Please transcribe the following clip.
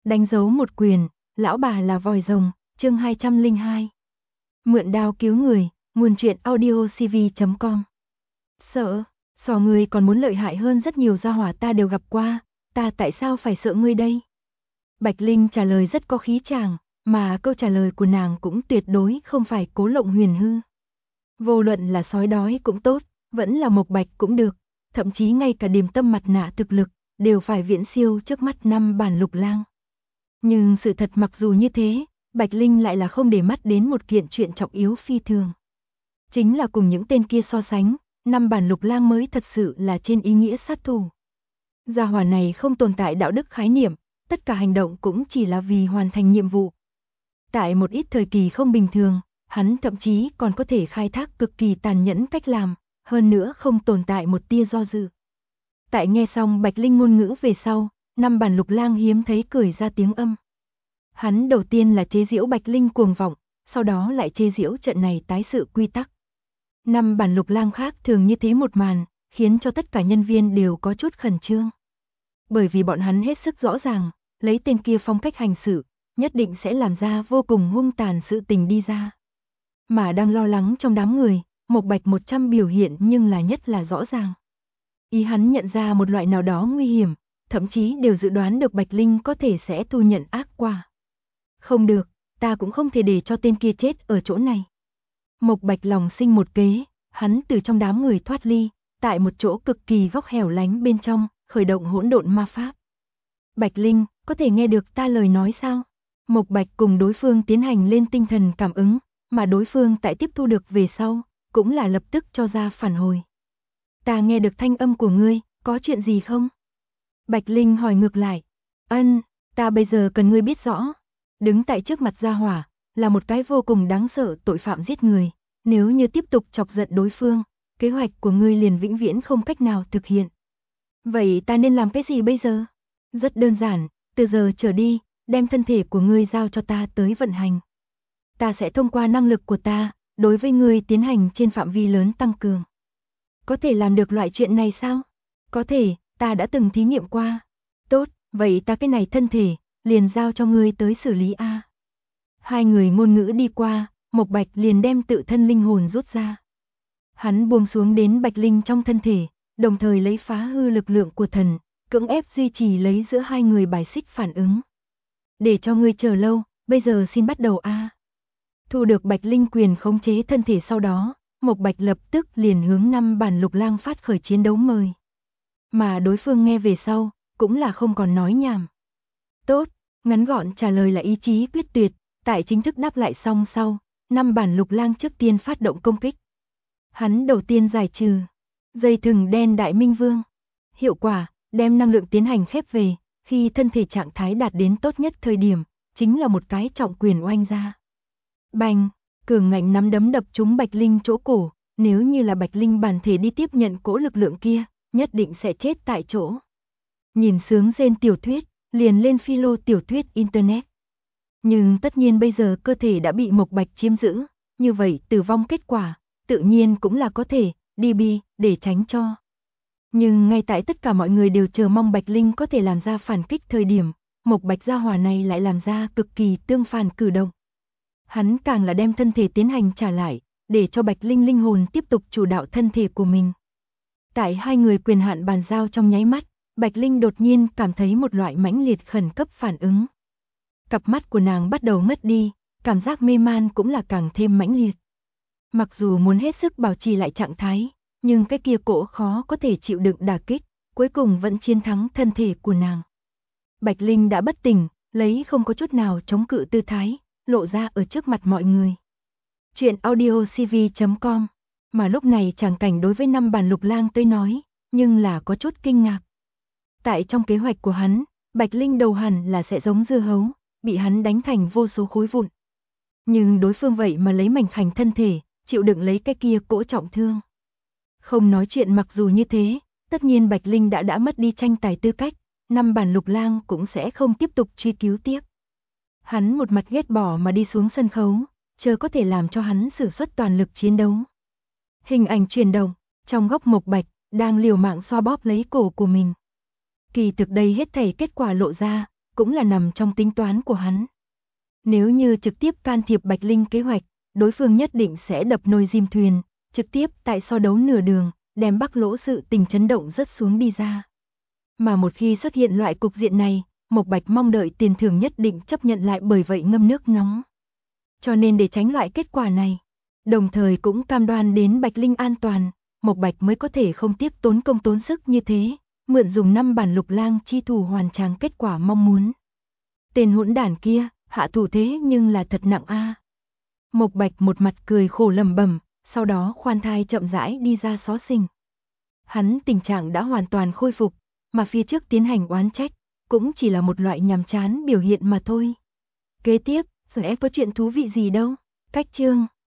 Đánh dấu một quyền, lão bà là vòi rồng, chương 202. Mượn đao cứu người, nguồn truyện audiocv.com. Sợ, sò ngươi còn muốn lợi hại hơn rất nhiều gia hỏa ta đều gặp qua, ta tại sao phải sợ ngươi đây? Bạch Linh trả lời rất có khí chàng, mà câu trả lời của nàng cũng tuyệt đối không phải cố lộng huyền hư. Vô luận là sói đói cũng tốt, vẫn là Mộc Bạch cũng được, thậm chí ngay cả Điềm Tâm mặt nạ thực lực, đều phải viễn siêu trước mắt 5 bản Lục Lang. Nhưng sự thật mặc dù như thế, Bạch Linh lại là không để mắt đến một kiện chuyện trọng yếu phi thường. Chính là cùng những tên kia so sánh, 5 bản Lục Lang mới thật sự là trên ý nghĩa sát thủ. Gia hỏa này không tồn tại đạo đức khái niệm, tất cả hành động cũng chỉ là vì hoàn thành nhiệm vụ. Tại một ít thời kỳ không bình thường, hắn thậm chí còn có thể khai thác cực kỳ tàn nhẫn cách làm, hơn nữa không tồn tại một tia do dự. Tại nghe xong Bạch Linh ngôn ngữ về sau, 5 bản Lục Lang hiếm thấy cười ra tiếng âm. Hắn đầu tiên là chế giễu Bạch Linh cuồng vọng, sau đó lại chế giễu trận này tái sự quy tắc. 5 bản Lục Lang khác thường như thế một màn, khiến cho tất cả nhân viên đều có chút khẩn trương. Bởi vì bọn hắn hết sức rõ ràng, lấy tên kia phong cách hành sự, nhất định sẽ làm ra vô cùng hung tàn sự tình đi ra. Mà đang lo lắng trong đám người, Mộc Bạch 100 biểu hiện nhưng là nhất là rõ ràng. Ý hắn nhận ra một loại nào đó nguy hiểm, thậm chí đều dự đoán được Bạch Linh có thể sẽ thu nhận ác quả. Không được, ta cũng không thể để cho tên kia chết ở chỗ này. Mộc Bạch lòng sinh một kế, hắn từ trong đám người thoát ly, tại một chỗ cực kỳ góc hẻo lánh bên trong, khởi động hỗn độn ma pháp. Bạch Linh, có thể nghe được ta lời nói sao? Mộc Bạch cùng đối phương tiến hành lên tinh thần cảm ứng, mà đối phương tại tiếp thu được về sau, cũng là lập tức cho ra phản hồi. Ta nghe được thanh âm của ngươi, có chuyện gì không? Bạch Linh hỏi ngược lại. Ta bây giờ cần ngươi biết rõ. Đứng tại trước mặt gia hỏa, là một cái vô cùng đáng sợ tội phạm giết người. Nếu như tiếp tục chọc giận đối phương, kế hoạch của ngươi liền vĩnh viễn không cách nào thực hiện. Vậy ta nên làm cái gì bây giờ? Rất đơn giản, từ giờ trở đi, đem thân thể của ngươi giao cho ta tới vận hành. Ta sẽ thông qua năng lực của ta, đối với ngươi tiến hành trên phạm vi lớn tăng cường. Có thể làm được loại chuyện này sao? Có thể, ta đã từng thí nghiệm qua. Tốt, vậy ta cái này thân thể, liền giao cho ngươi tới xử lý a. Hai người ngôn ngữ đi qua, Mộc Bạch liền đem tự thân linh hồn rút ra. Hắn buông xuống đến Bạch Linh trong thân thể, đồng thời lấy phá hư lực lượng của thần, cưỡng ép duy trì lấy giữa hai người bài xích phản ứng. Để cho ngươi chờ lâu, bây giờ xin bắt đầu a. Thu được Bạch Linh quyền khống chế thân thể sau đó, Mộc Bạch lập tức liền hướng 5 bản Lục Lang phát khởi chiến đấu mời. Mà đối phương nghe về sau, cũng là không còn nói nhảm. Tốt, ngắn gọn trả lời là ý chí quyết tuyệt, tại chính thức đáp lại xong sau, 5 bản Lục Lang trước tiên phát động công kích. Hắn đầu tiên giải trừ dây thừng đen Đại Minh Vương. Hiệu quả, đem năng lượng tiến hành khép về, khi thân thể trạng thái đạt đến tốt nhất thời điểm, chính là một cái trọng quyền oanh ra. Bành, cường ngạnh nắm đấm đập trúng Bạch Linh chỗ cổ, nếu như là Bạch Linh bản thể đi tiếp nhận cỗ lực lượng kia, nhất định sẽ chết tại chỗ. Nhìn sướng rên tiểu thuyết, liền lên philo tiểu thuyết internet. Nhưng tất nhiên bây giờ cơ thể đã bị Mộc Bạch chiếm giữ, như vậy tử vong kết quả, tự nhiên cũng là có thể, DB, để tránh cho. Nhưng ngay tại tất cả mọi người đều chờ mong Bạch Linh có thể làm ra phản kích thời điểm, Mộc Bạch gia hỏa này lại làm ra cực kỳ tương phản cử động. Hắn càng là đem thân thể tiến hành trả lại, để cho Bạch Linh linh hồn tiếp tục chủ đạo thân thể của mình. Tại hai người quyền hạn bàn giao trong nháy mắt, Bạch Linh đột nhiên cảm thấy một loại mãnh liệt khẩn cấp phản ứng. Cặp mắt của nàng bắt đầu ngất đi, cảm giác mê man cũng là càng thêm mãnh liệt. Mặc dù muốn hết sức bảo trì lại trạng thái, nhưng cái kia cỗ khó có thể chịu đựng đả kích, cuối cùng vẫn chiến thắng thân thể của nàng. Bạch Linh đã bất tỉnh, lấy không có chút nào chống cự tư thái, lộ ra ở trước mặt mọi người. Chuyện audiocv.com. Mà lúc này tràng cảnh đối với 5 bản Lục Lang tới nói, nhưng là có chút kinh ngạc. Tại trong kế hoạch của hắn, Bạch Linh đầu hẳn là sẽ giống dưa hấu, bị hắn đánh thành vô số khối vụn. Nhưng đối phương vậy mà lấy mảnh khảnh thân thể, chịu đựng lấy cái kia cỗ trọng thương. Không nói chuyện mặc dù như thế, tất nhiên Bạch Linh đã mất đi tranh tài tư cách, 5 bản Lục Lang cũng sẽ không tiếp tục truy cứu tiếp. Hắn một mặt ghét bỏ mà đi xuống sân khấu, chờ có thể làm cho hắn sử xuất toàn lực chiến đấu. Hình ảnh chuyển động, trong góc Mộc Bạch, đang liều mạng xoa bóp lấy cổ của mình. Kỳ thực đây hết thảy kết quả lộ ra, cũng là nằm trong tính toán của hắn. Nếu như trực tiếp can thiệp Bạch Linh kế hoạch, đối phương nhất định sẽ đập nồi diêm thuyền, trực tiếp tại so đấu nửa đường, đem Bắc Lỗ sự tình chấn động rất xuống đi ra. Mà một khi xuất hiện loại cục diện này, Mộc Bạch mong đợi tiền thưởng nhất định chấp nhận lại, bởi vậy ngâm nước nóng. Cho nên để tránh loại kết quả này, đồng thời cũng cam đoan đến Bạch Linh an toàn, Mộc Bạch mới có thể không tiếc tốn công tốn sức như thế, mượn dùng 5 bản Lục Lang chi thủ hoàn tráng kết quả mong muốn. Tên hỗn đản kia, hạ thủ thế nhưng là thật nặng a. Mộc Bạch một mặt cười khổ lẩm bẩm, sau đó khoan thai chậm rãi đi ra xó xỉnh. Hắn tình trạng đã hoàn toàn khôi phục, mà phía trước tiến hành oán trách, cũng chỉ là một loại nhàm chán biểu hiện mà thôi. Kế tiếp, sẽ có chuyện thú vị gì đâu. Cách chương